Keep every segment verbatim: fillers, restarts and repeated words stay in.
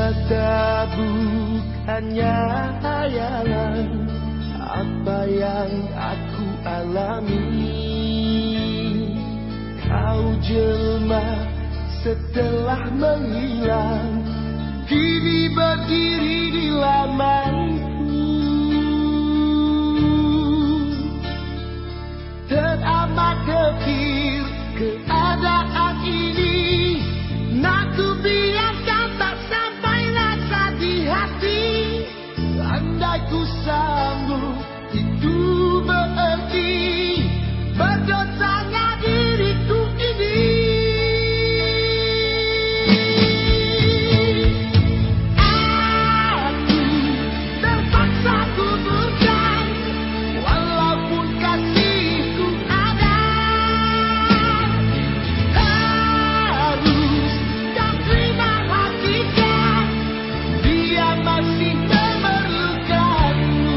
Nyata bukannya hayalan apa yang aku alami. Kau jelma setelah menghilang, kini berdiri di lamanku. Teramat kecil keadaan ini, nak ku biarkan tak sampai rasa di hati. Andai ku sanggup, itu berarti berdosanya diriku ini. Aku terpaksa kuburkan, walaupun kasihku ada. Harus kau terima hakikat, dia masih memerlukanmu.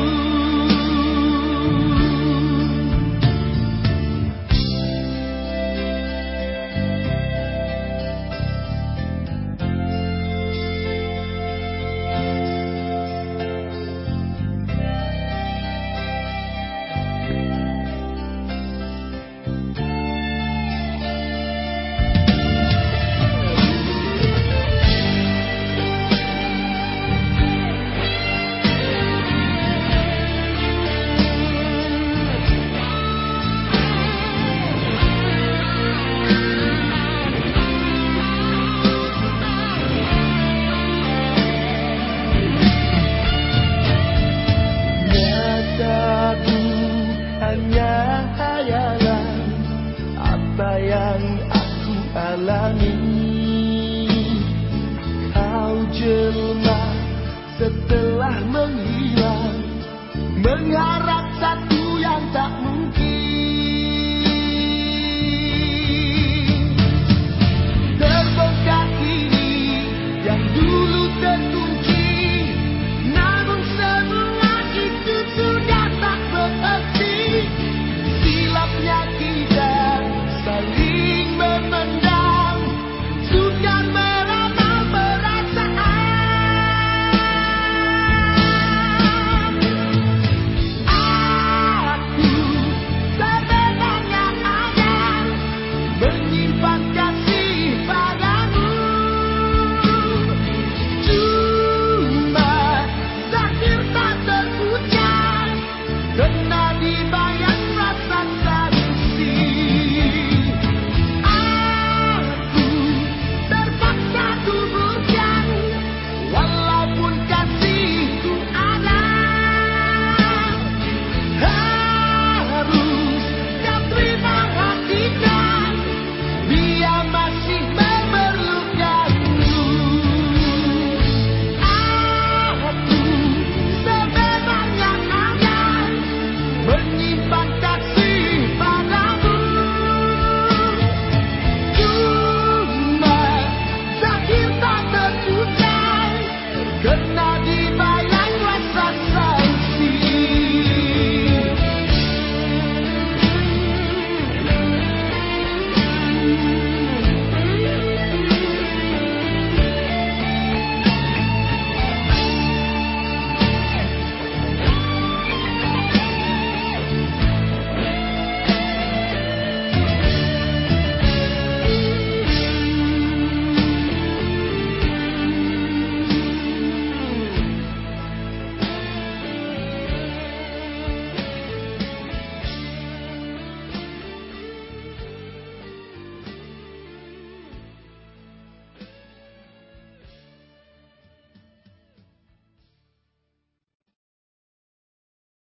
Hanya hayalan apa yang aku alami. Kau jelma setelah menghilang, mengharap